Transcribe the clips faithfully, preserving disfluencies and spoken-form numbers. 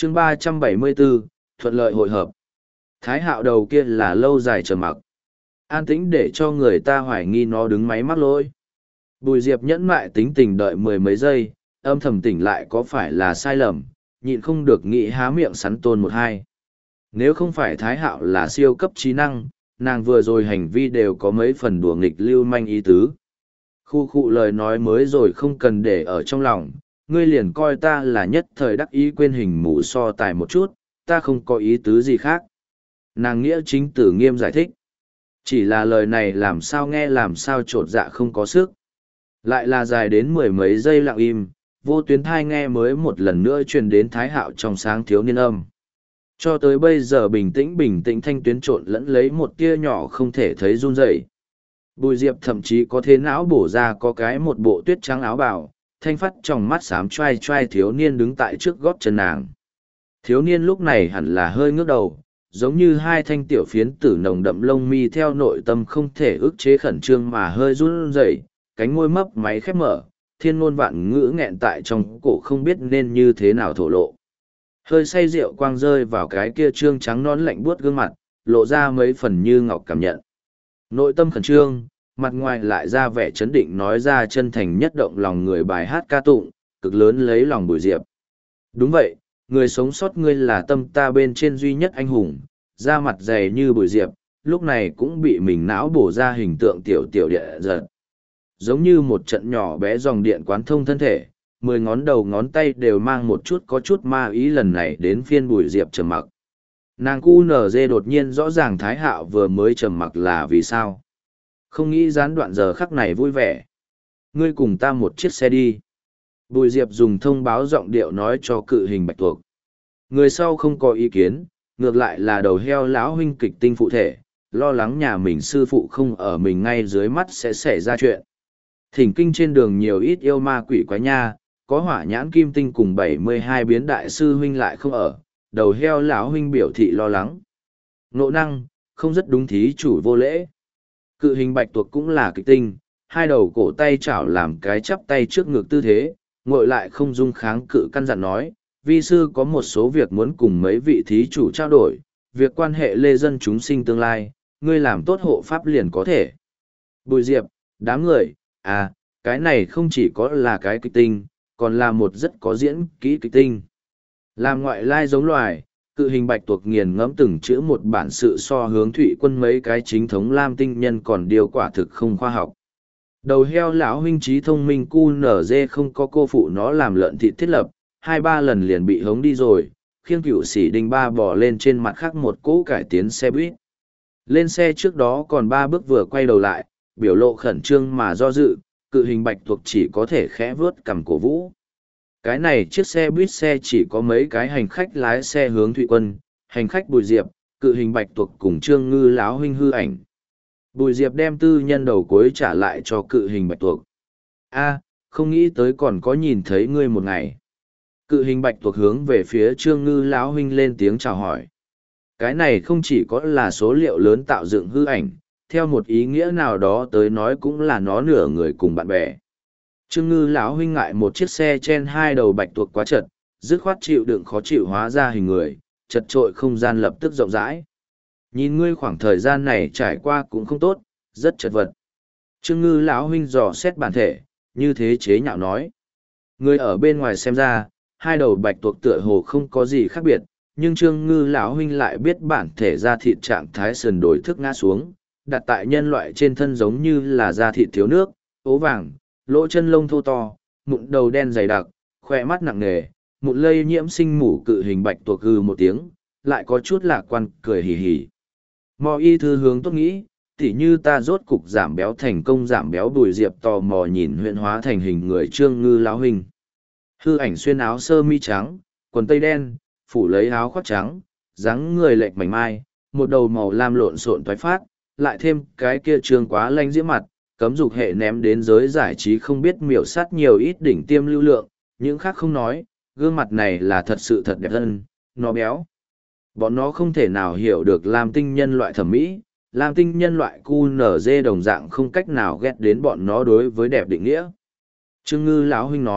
chương ba trăm bảy mươi bốn, thuận lợi hội hợp. Thái hạo đầu kia là lâu dài chờ mặc. An tĩnh để cho người ta hoài nghi nó đứng máy mắc lỗi. Bùi Diệp nhẫn mại tính tình đợi mười mấy giây, âm thầm tỉnh lại có phải là sai lầm, nhịn không được nghĩ há miệng sắn tôn một hai. Nếu không phải Thái hạo là siêu cấp trí năng, nàng vừa rồi hành vi đều có mấy phần đùa nghịch lưu manh ý tứ. Khu khu lời nói mới rồi không cần để ở trong lòng, ngươi liền coi ta là nhất thời đắc ý quên hình mù so tài một chút, ta không có ý tứ gì khác. Nàng nghĩa chính tử nghiêm giải thích. Chỉ là lời này làm sao nghe làm sao trột dạ không có sức. Lại là dài đến mười mấy giây lặng im, vô tuyến thai nghe mới một lần nữa truyền đến Thái hạo trong sáng thiếu niên âm. Cho tới bây giờ bình tĩnh bình tĩnh thanh tuyến trộn lẫn lấy một tia nhỏ không thể thấy run rẩy. Bùi Diệp thậm chí có thế não bổ ra có cái một bộ tuyết trắng áo bào, thanh phát trong mắt xám trai trai thiếu niên đứng tại trước gót chân nàng. Thiếu niên lúc này hẳn là hơi ngước đầu, giống như hai thanh tiểu phiến tử nồng đậm lông mi theo nội tâm không thể ức chế khẩn trương mà hơi run rẩy, cánh môi mấp máy khép mở, thiên ngôn vạn ngữ nghẹn tại trong cổ không biết nên như thế nào thổ lộ. Hơi say rượu quang rơi vào cái kia trương trắng nón lạnh buốt gương mặt, lộ ra mấy phần như ngọc cảm nhận. Nội tâm khẩn trương, mặt ngoài lại ra vẻ chấn định nói ra chân thành nhất động lòng người bài hát ca tụng, cực lớn lấy lòng Bùi Diệp. Đúng vậy, người sống sót ngươi là tâm ta bên trên duy nhất anh hùng, da mặt dày như Bùi Diệp, lúc này cũng bị mình não bổ ra hình tượng tiểu tiểu địa giật. Giống như một trận nhỏ bé dòng điện quán thông thân thể, mười ngón đầu ngón tay đều mang một chút có chút ma ý lần này đến phiên Bùi Diệp trầm mặc. Nàng cu nở dê đột nhiên rõ ràng Thái hạo vừa mới trầm mặc là vì sao. Không nghĩ gián đoạn giờ khắc này vui vẻ. Ngươi cùng ta một chiếc xe đi. Bùi Diệp dùng thông báo giọng điệu nói cho cự hình bạch tuộc. Người sau không có ý kiến, ngược lại là đầu heo lão huynh kịch tinh phụ thể, lo lắng nhà mình sư phụ không ở mình ngay dưới mắt sẽ xảy ra chuyện. Thỉnh kinh trên đường nhiều ít yêu ma quỷ quái nha, có hỏa nhãn kim tinh cùng bảy mươi hai biến đại sư huynh lại không ở, đầu heo lão huynh biểu thị lo lắng. Nộ năng, không rất đúng thí chủ vô lễ. Cự hình bạch tuộc cũng là kịch tinh, hai đầu cổ tay chảo làm cái chắp tay trước ngực tư thế, ngồi lại không dung kháng cự căn dặn nói, vi sư có một số việc muốn cùng mấy vị thí chủ trao đổi, việc quan hệ lê dân chúng sinh tương lai, ngươi làm tốt hộ pháp liền có thể. Bùi Diệp, đám người, à, cái này không chỉ có là cái kịch tinh, còn là một rất có diễn kỹ kịch tinh. Làm ngoại lai giống loài, cự hình bạch tuộc nghiền ngẫm từng chữ một bản sự so hướng thụy quân mấy cái chính thống lam tinh nhân còn điều quả thực không khoa học. Đầu heo lão huynh trí thông minh cu nở dê không có cô phụ nó làm lợn thịt thiết lập, hai ba lần liền bị hống đi rồi, khiêng cựu sĩ đinh ba bỏ lên trên mặt khác một cỗ cải tiến xe buýt. Lên xe trước đó còn ba bước vừa quay đầu lại, biểu lộ khẩn trương mà do dự, cự hình bạch tuộc chỉ có thể khẽ vớt cầm cổ vũ. Cái này chiếc xe buýt xe chỉ có mấy cái hành khách lái xe hướng thụy quân, hành khách Bùi Diệp, cự hình bạch tuộc cùng trương ngư láo huynh hư ảnh. Bùi Diệp đem tư nhân đầu cuối trả lại cho cự hình bạch tuộc. A, không nghĩ tới còn có nhìn thấy ngươi một ngày. Cự hình bạch tuộc hướng về phía trương ngư láo huynh lên tiếng chào hỏi. Cái này không chỉ có là số liệu lớn tạo dựng hư ảnh, theo một ý nghĩa nào đó tới nói cũng là nó nửa người cùng bạn bè. Trương ngư lão huynh ngại một chiếc xe trên hai đầu bạch tuộc quá chật, dứt khoát chịu đựng khó chịu hóa ra hình người, chật trội không gian lập tức rộng rãi. Nhìn ngươi khoảng thời gian này trải qua cũng không tốt, rất chật vật. Trương ngư lão huynh dò xét bản thể, như thế chế nhạo nói. Người ở bên ngoài xem ra, hai đầu bạch tuộc tựa hồ không có gì khác biệt, nhưng trương ngư lão huynh lại biết bản thể da thịt trạng thái sườn đổi thức ngã xuống, đặt tại nhân loại trên thân giống như là da thịt thiếu nước, ố vàng, lỗ chân lông thô to, mụn đầu đen dày đặc, khoe mắt nặng nề, mụn lây nhiễm sinh mủ cự hình bạch tuộc gừ một tiếng, lại có chút lạc quan, cười hì hì. Mò y thư hướng tốt nghĩ, tỉ như ta rốt cục giảm béo thành công giảm béo. Bùi Diệp tò mò nhìn huyện hóa thành hình người trương ngư lão huynh. Hư ảnh xuyên áo sơ mi trắng, quần tây đen, phủ lấy áo khoác trắng, dáng người lệch mảnh mai, một đầu màu lam lộn xộn toái phát, lại thêm cái kia trương quá lanh diễm mặt, cấm dục hệ ném đến giới giải trí không biết miểu sát nhiều ít đỉnh tiêm lưu lượng, những khác không nói, gương mặt này là thật sự thật đẹp thân, nó béo. Bọn nó không thể nào hiểu được Lam tinh nhân loại thẩm mỹ, Lam tinh nhân loại cu nở dê đồng dạng không cách nào ghét đến bọn nó đối với đẹp định nghĩa. Trương ngư lão huynh nói,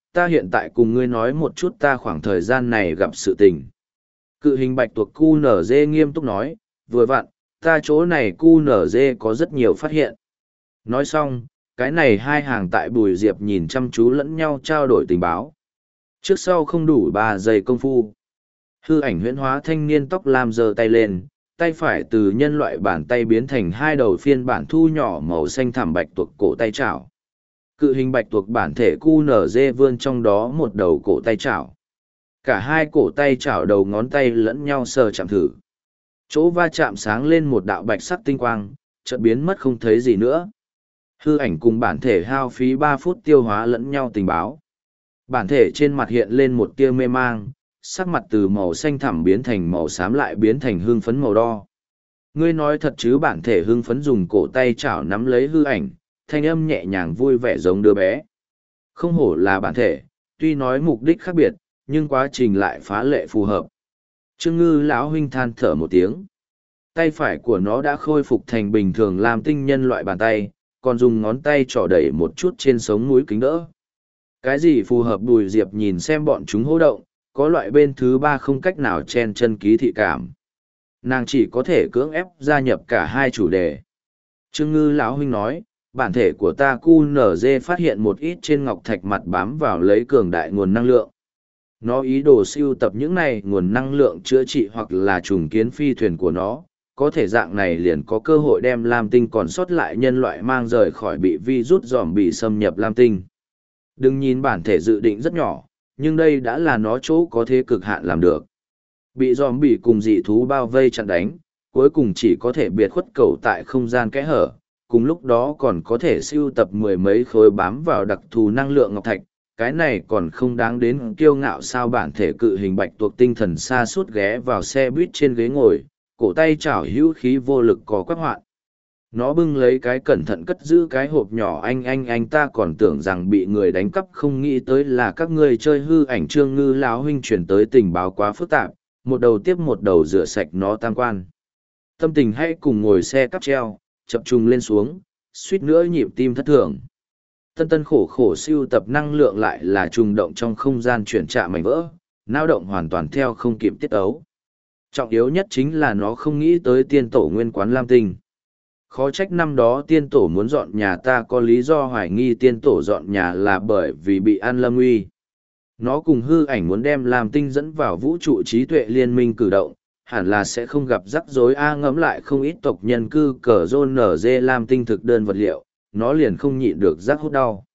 ta hiện tại cùng ngươi nói một chút ta khoảng thời gian này gặp sự tình. Cự hình bạch tuộc cu nở dê nghiêm túc nói, vừa vặn, ta chỗ này cu nở dê có rất nhiều phát hiện. Nói xong, cái này hai hàng tại Bùi Diệp nhìn chăm chú lẫn nhau trao đổi tình báo. Trước sau không đủ ba giây công phu. Hư ảnh huyễn hóa thanh niên tóc lam giơ tay lên, tay phải từ nhân loại bàn tay biến thành hai đầu phiên bản thu nhỏ màu xanh thẳm bạch tuộc cổ tay chảo. Cự hình bạch tuộc bản thể cu nở dê vươn trong đó một đầu cổ tay chảo. Cả hai cổ tay chảo đầu ngón tay lẫn nhau sờ chạm thử. Chỗ va chạm sáng lên một đạo bạch sắc tinh quang, chợt biến mất không thấy gì nữa. Hư ảnh cùng bản thể hao phí ba phút tiêu hóa lẫn nhau tình báo. Bản thể trên mặt hiện lên một tia mê mang, sắc mặt từ màu xanh thẳm biến thành màu xám lại biến thành hương phấn màu đo. Ngươi nói thật chứ? Bản thể hưng phấn dùng cổ tay chảo nắm lấy hư ảnh, thanh âm nhẹ nhàng vui vẻ giống đứa bé. Không hổ là bản thể, tuy nói mục đích khác biệt, nhưng quá trình lại phá lệ phù hợp. Trương Ngư lão huynh than thở một tiếng. Tay phải của nó đã khôi phục thành bình thường làm tinh nhân loại bàn tay, còn dùng ngón tay trỏ đẩy một chút trên sống mũi kính đỡ. Cái gì phù hợp? Bùi Diệp nhìn xem bọn chúng hô động, có loại bên thứ ba không cách nào chen chân ký thị cảm. Nàng chỉ có thể cưỡng ép gia nhập cả hai chủ đề. Trương Ngư lão huynh nói, bản thể của ta cu nở dê phát hiện một ít trên ngọc thạch mặt bám vào lấy cường đại nguồn năng lượng. Nó ý đồ siêu tập những này nguồn năng lượng chữa trị hoặc là trùng kiến phi thuyền của nó, có thể dạng này liền có cơ hội đem Lam Tinh còn sót lại nhân loại mang rời khỏi bị virus dòm bị xâm nhập Lam Tinh. Đừng nhìn bản thể dự định rất nhỏ, nhưng đây đã là nó chỗ có thế cực hạn làm được. Bị dòm bị cùng dị thú bao vây chặn đánh, cuối cùng chỉ có thể biệt khuất cầu tại không gian kẽ hở, cùng lúc đó còn có thể siêu tập mười mấy khối bám vào đặc thù năng lượng ngọc thạch. Cái này còn không đáng đến kiêu ngạo sao? Bản thể cự hình bạch tuộc tinh thần xa suốt ghé vào xe buýt trên ghế ngồi, cổ tay chảo hữu khí vô lực có quắc hoạn. Nó bưng lấy cái cẩn thận cất giữ cái hộp nhỏ. Anh anh anh ta còn tưởng rằng bị người đánh cắp, không nghĩ tới là các người chơi hư ảnh. Trương Ngư lão huynh chuyển tới tình báo quá phức tạp, một đầu tiếp một đầu rửa sạch nó tam quan. Tâm tình hãy cùng ngồi xe cắp treo, chập trùng lên xuống, suýt nữa nhịp tim thất thường. Tân tân khổ khổ siêu tập năng lượng lại là trùng động trong không gian chuyển trạm mảnh vỡ, nao động hoàn toàn theo không kịp tiết ấu. Trọng yếu nhất chính là nó không nghĩ tới tiên tổ nguyên quán Lam Tinh. Khó trách năm đó tiên tổ muốn dọn nhà, ta có lý do hoài nghi tiên tổ dọn nhà là bởi vì bị an lâm uy. Nó cùng hư ảnh muốn đem Lam Tinh dẫn vào vũ trụ trí tuệ liên minh cử động, hẳn là sẽ không gặp rắc rối. A ngẫm lại không ít tộc nhân cư cờ rôn nở dê Lam Tinh thực đơn vật liệu, nó liền không nhịn được rắc hút đau.